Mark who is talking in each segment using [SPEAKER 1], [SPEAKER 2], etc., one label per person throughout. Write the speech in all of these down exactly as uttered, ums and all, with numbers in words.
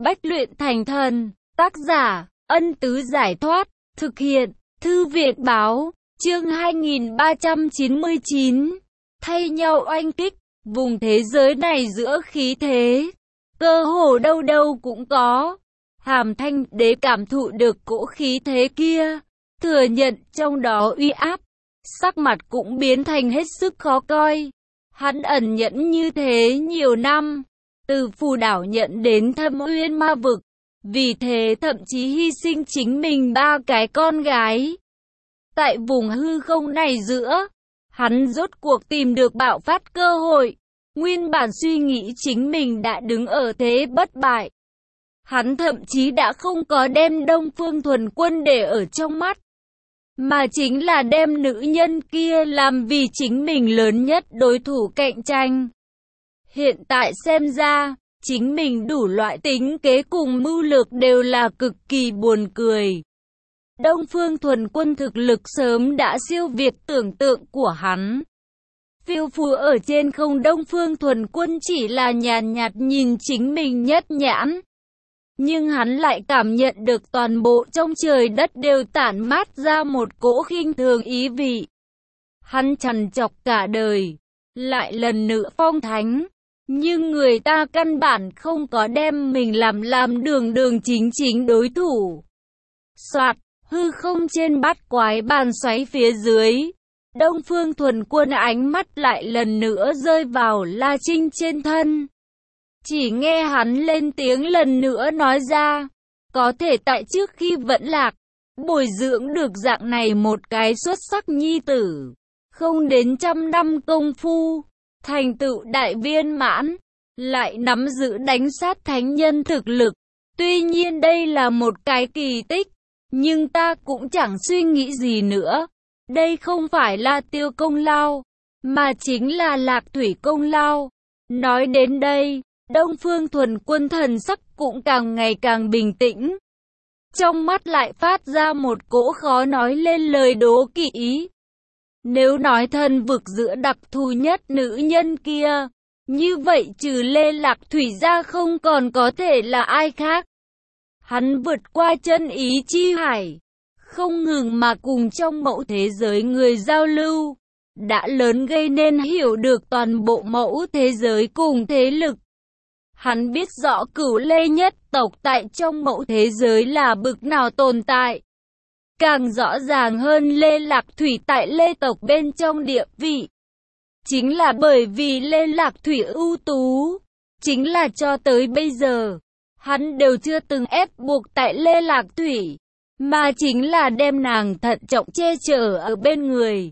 [SPEAKER 1] Bách luyện thành thần, tác giả, Ân Tứ Giải Thoát, thực hiện, Thư viện báo, chương hai nghìn ba trăm chín mươi chín, thay nhau oanh kích, vùng thế giới này giữa khí thế, cơ hồ đâu đâu cũng có. Hàm Thanh Đế cảm thụ được cỗ khí thế kia, thừa nhận trong đó uy áp, sắc mặt cũng biến thành hết sức khó coi. Hắn ẩn nhẫn như thế nhiều năm, từ Phù Đảo nhận đến Thâm Uyên Ma Vực, vì thế thậm chí hy sinh chính mình ba cái con gái. Tại vùng hư không này giữa, hắn rốt cuộc tìm được bạo phát cơ hội, nguyên bản suy nghĩ chính mình đã đứng ở thế bất bại. Hắn thậm chí đã không có đem Đông Phương Thuần Quân để ở trong mắt, mà chính là đem nữ nhân kia làm vì chính mình lớn nhất đối thủ cạnh tranh. Hiện tại xem ra, chính mình đủ loại tính kế cùng mưu lược đều là cực kỳ buồn cười. Đông Phương Thuần Quân thực lực sớm đã siêu việt tưởng tượng của hắn. Phiêu phù ở trên không, Đông Phương Thuần Quân chỉ là nhàn nhạt nhìn chính mình nhất nhãn. Nhưng hắn lại cảm nhận được toàn bộ trong trời đất đều tản mát ra một cỗ khinh thường ý vị. Hắn trằn trọc cả đời, lại lần nữa phong thánh, nhưng người ta căn bản không có đem mình làm làm đường đường chính chính đối thủ. Soạt, hư không trên bát quái bàn xoáy phía dưới, Đông Phương Thuần Quân ánh mắt lại lần nữa rơi vào La Trinh trên thân. Chỉ nghe hắn lên tiếng lần nữa nói ra, có thể tại trước khi vẫn lạc, bồi dưỡng được dạng này một cái xuất sắc nhi tử, không đến trăm năm công phu, thành tựu đại viên mãn, lại nắm giữ đánh sát thánh nhân thực lực. Tuy nhiên đây là một cái kỳ tích, nhưng ta cũng chẳng suy nghĩ gì nữa. Đây không phải là Tiêu công lao, mà chính là Lạc Thủy công lao. Nói đến đây, Đông Phương Thuần Quân thần sắc cũng càng ngày càng bình tĩnh. Trong mắt lại phát ra một cỗ khó nói lên lời đố kỵ. Nếu nói thần vực giữa đặc thù nhất nữ nhân kia, như vậy trừ Lê Lạc Thủy ra không còn có thể là ai khác. Hắn vượt qua chân ý chi hải, không ngừng mà cùng trong mẫu thế giới người giao lưu, đã lớn gây nên hiểu được toàn bộ mẫu thế giới cùng thế lực. Hắn biết rõ Cửu Lê nhất tộc tại trong mẫu thế giới là bực nào tồn tại. Càng rõ ràng hơn Lê Lạc Thủy tại Lê tộc bên trong địa vị. Chính là bởi vì Lê Lạc Thủy ưu tú, chính là cho tới bây giờ, hắn đều chưa từng ép buộc tại Lê Lạc Thủy, mà chính là đem nàng thận trọng che chở ở bên người.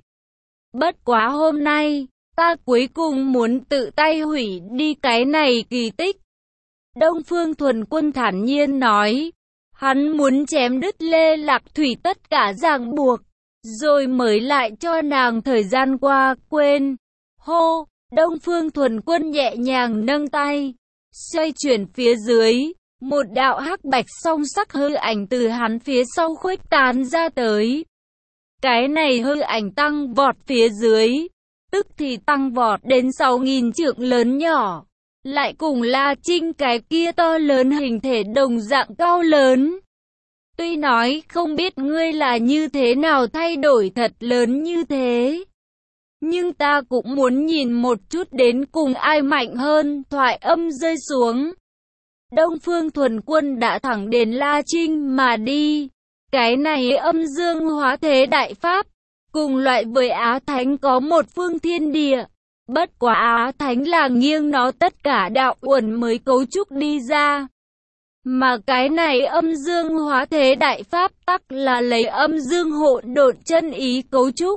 [SPEAKER 1] Bất quá hôm nay, ta cuối cùng muốn tự tay hủy đi cái này kỳ tích. Đông Phương Thuần Quân thản nhiên nói, hắn muốn chém đứt Lê Lạc Thủy tất cả ràng buộc, rồi mới lại cho nàng thời gian qua quên. Hô, Đông Phương Thuần Quân nhẹ nhàng nâng tay, xoay chuyển phía dưới, một đạo hắc bạch song sắc hư ảnh từ hắn phía sau khuếch tán ra tới. Cái này hư ảnh tăng vọt phía dưới, tức thì tăng vọt đến sáu nghìn trượng lớn nhỏ, lại cùng La Trinh cái kia to lớn hình thể đồng dạng cao lớn. Tuy nói không biết ngươi là như thế nào thay đổi thật lớn như thế, nhưng ta cũng muốn nhìn một chút đến cùng ai mạnh hơn. Thoại âm rơi xuống, Đông Phương Thuần Quân đã thẳng đến La Trinh mà đi. Cái này âm dương hóa thế đại pháp, cùng loại với Á Thánh có một phương thiên địa. Bất quá Á Thánh là nghiêng nó tất cả đạo uẩn mới cấu trúc đi ra. Mà cái này âm dương hóa thế đại pháp tắc là lấy âm dương hỗn độn chân ý cấu trúc.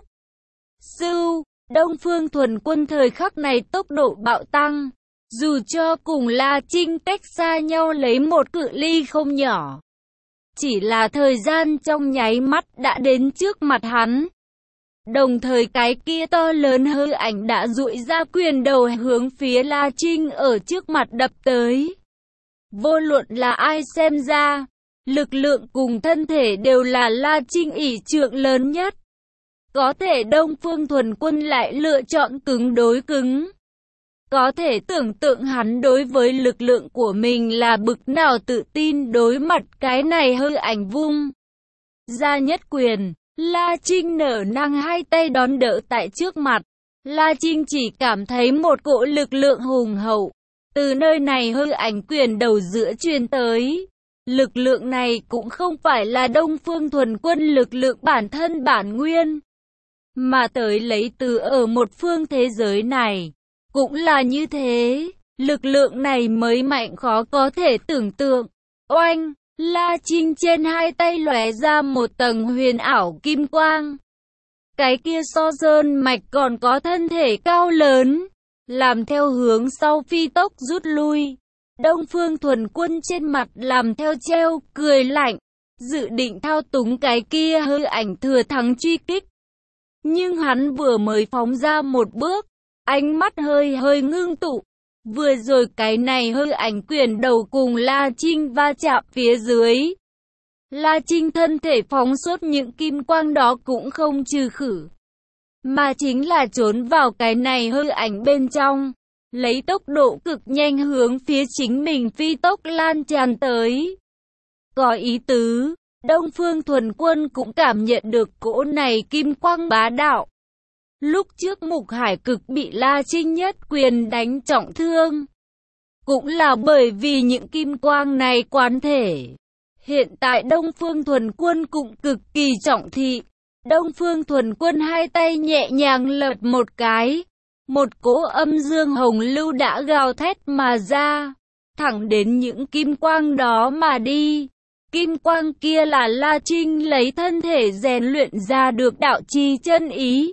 [SPEAKER 1] Sưu, Đông Phương Thuần Quân thời khắc này tốc độ bạo tăng, dù cho cùng La Trinh cách xa nhau lấy một cự ly không nhỏ. Chỉ là thời gian trong nháy mắt đã đến trước mặt hắn. Đồng thời cái kia to lớn hư ảnh đã duỗi ra quyền đầu hướng phía La Trinh ở trước mặt đập tới. Vô luận là ai xem ra, lực lượng cùng thân thể đều là La Trinh ỷ trượng lớn nhất. Có thể Đông Phương Thuần Quân lại lựa chọn cứng đối cứng. Có thể tưởng tượng hắn đối với lực lượng của mình là bực nào tự tin đối mặt cái này hư ảnh vung ra nhất quyền. La Trinh nở nang hai tay đón đỡ tại trước mặt. La Trinh chỉ cảm thấy một cỗ lực lượng hùng hậu từ nơi này hư ảnh quyền đầu giữa truyền tới. Lực lượng này cũng không phải là Đông Phương Thuần Quân lực lượng bản thân bản nguyên, mà tới lấy từ ở một phương thế giới này. Cũng là như thế, lực lượng này mới mạnh khó có thể tưởng tượng. Oanh, La Trinh trên hai tay lóe ra một tầng huyền ảo kim quang. Cái kia so sơn mạch còn có thân thể cao lớn, làm theo hướng sau phi tốc rút lui. Đông Phương Thuần Quân trên mặt làm theo treo, cười lạnh, dự định thao túng cái kia hư ảnh thừa thắng truy kích. Nhưng hắn vừa mới phóng ra một bước, ánh mắt hơi hơi ngưng tụ. Vừa rồi cái này hư ảnh quyền đầu cùng La Trinh va chạm phía dưới. La Trinh thân thể phóng xuất những kim quang đó cũng không trừ khử, mà chính là trốn vào cái này hư ảnh bên trong, lấy tốc độ cực nhanh hướng phía chính mình phi tốc lan tràn tới. Có ý tứ, Đông Phương Thuần Quân cũng cảm nhận được cỗ này kim quang bá đạo. Lúc trước Mục Hải Cực bị La Trinh nhất quyền đánh trọng thương, cũng là bởi vì những kim quang này quán thể. Hiện tại Đông Phương Thuần Quân cũng cực kỳ trọng thị. Đông Phương Thuần Quân hai tay nhẹ nhàng lật một cái, một cỗ âm dương hồng lưu đã gào thét mà ra, thẳng đến những kim quang đó mà đi. Kim quang kia là La Trinh lấy thân thể rèn luyện ra được đạo chi chân ý,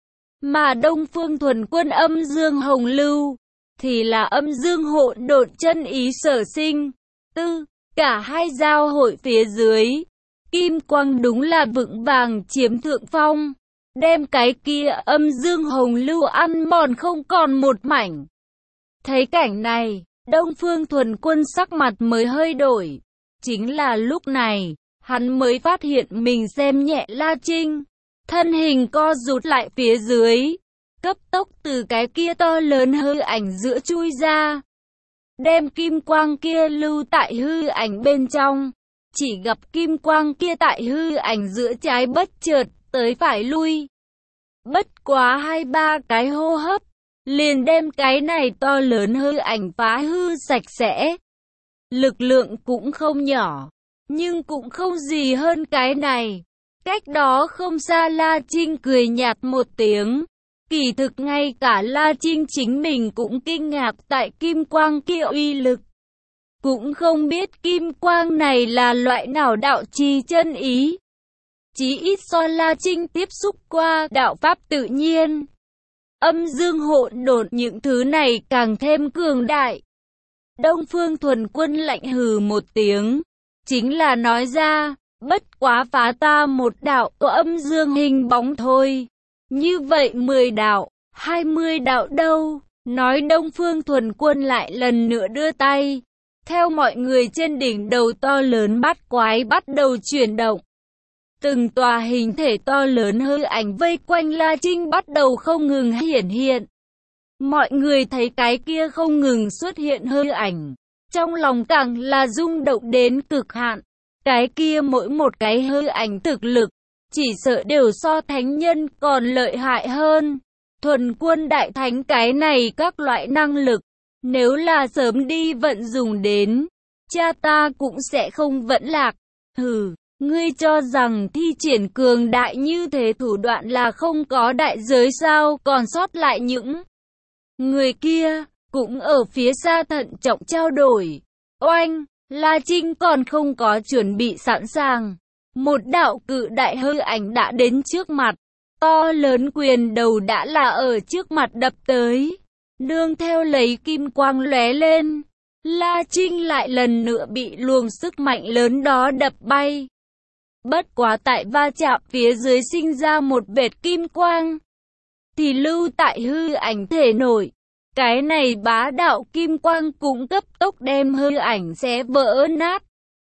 [SPEAKER 1] mà Đông Phương Thuần Quân âm dương hồng lưu thì là âm dương hỗn độn chân ý sở sinh. Tư, cả hai giao hội phía dưới, kim quang đúng là vững vàng chiếm thượng phong, đem cái kia âm dương hồng lưu ăn mòn không còn một mảnh. Thấy cảnh này, Đông Phương Thuần Quân sắc mặt mới hơi đổi. Chính là lúc này, hắn mới phát hiện mình xem nhẹ La Trinh. Thân hình co rụt lại phía dưới, cấp tốc từ cái kia to lớn hư ảnh giữa chui ra, đem kim quang kia lưu tại hư ảnh bên trong. Chỉ gặp kim quang kia tại hư ảnh giữa trái bất chợt tới phải lui. Bất quá hai ba cái hô hấp, liền đem cái này to lớn hư ảnh phá hư sạch sẽ. Lực lượng cũng không nhỏ, nhưng cũng không gì hơn cái này. Cách đó không xa La Trinh cười nhạt một tiếng. Kỳ thực ngay cả La Trinh chính mình cũng kinh ngạc tại kim quang kia uy lực. Cũng không biết kim quang này là loại nào đạo chi chân ý. Chí ít so La Trinh tiếp xúc qua đạo pháp tự nhiên, âm dương hỗn độn những thứ này càng thêm cường đại. Đông Phương Thuần Quân lạnh hừ một tiếng, chính là nói ra, bất quá phá ta một đạo có âm dương hình bóng thôi. Như vậy mười đạo, hai mươi đạo đâu? Nói Đông Phương Thuần Quân lại lần nữa đưa tay. Theo mọi người trên đỉnh đầu to lớn bát quái bắt đầu chuyển động. Từng tòa hình thể to lớn hư ảnh vây quanh La Trinh bắt đầu không ngừng hiển hiện. Mọi người thấy cái kia không ngừng xuất hiện hư ảnh, trong lòng càng là rung động đến cực hạn. Cái kia mỗi một cái hư ảnh thực lực, chỉ sợ đều so thánh nhân còn lợi hại hơn. Thuần Quân đại thánh cái này các loại năng lực, nếu là sớm đi vận dùng đến, cha ta cũng sẽ không vẫn lạc. Hừ, ngươi cho rằng thi triển cường đại như thế thủ đoạn là không có đại giới sao? Còn sót lại những người kia, cũng ở phía xa thận trọng trao đổi. Oanh, La Trinh còn không có chuẩn bị sẵn sàng. Một đạo cự đại hư ảnh đã đến trước mặt. To lớn quyền đầu đã là ở trước mặt đập tới. Nương theo lấy kim quang lóe lên. La Trinh lại lần nữa bị luồng sức mạnh lớn đó đập bay. Bất quá tại va chạm phía dưới sinh ra một vệt kim quang, thì lưu tại hư ảnh thể nổi. Cái này bá đạo kim quang cũng cấp tốc đem hư ảnh xé vỡ nát.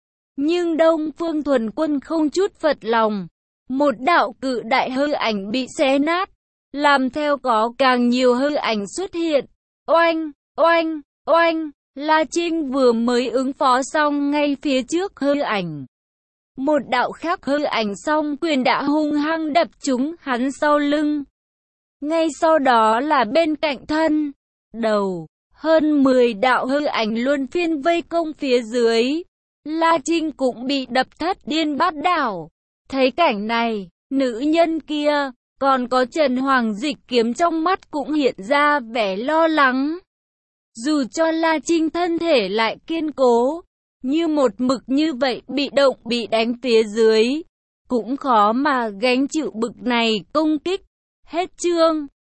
[SPEAKER 1] Nhưng Đông Phương Thuần Quân không chút phật lòng. Một đạo cự đại hư ảnh bị xé nát, làm theo có càng nhiều hư ảnh xuất hiện. Oanh, oanh, oanh, La Trinh vừa mới ứng phó xong, ngay phía trước hư ảnh. Một đạo khác hư ảnh song quyền đã hung hăng đập trúng hắn sau lưng. Ngay sau đó là bên cạnh thân, đầu, hơn mười đạo hư ảnh luân phiên vây công phía dưới. La Trinh cũng bị đập thất điên bát đảo. Thấy cảnh này, nữ nhân kia, còn có Trần Hoàng Dịch Kiếm trong mắt cũng hiện ra vẻ lo lắng. Dù cho La Trinh thân thể lại kiên cố, như một mực như vậy bị động bị đánh phía dưới, cũng khó mà gánh chịu bực này công kích. Hết chương.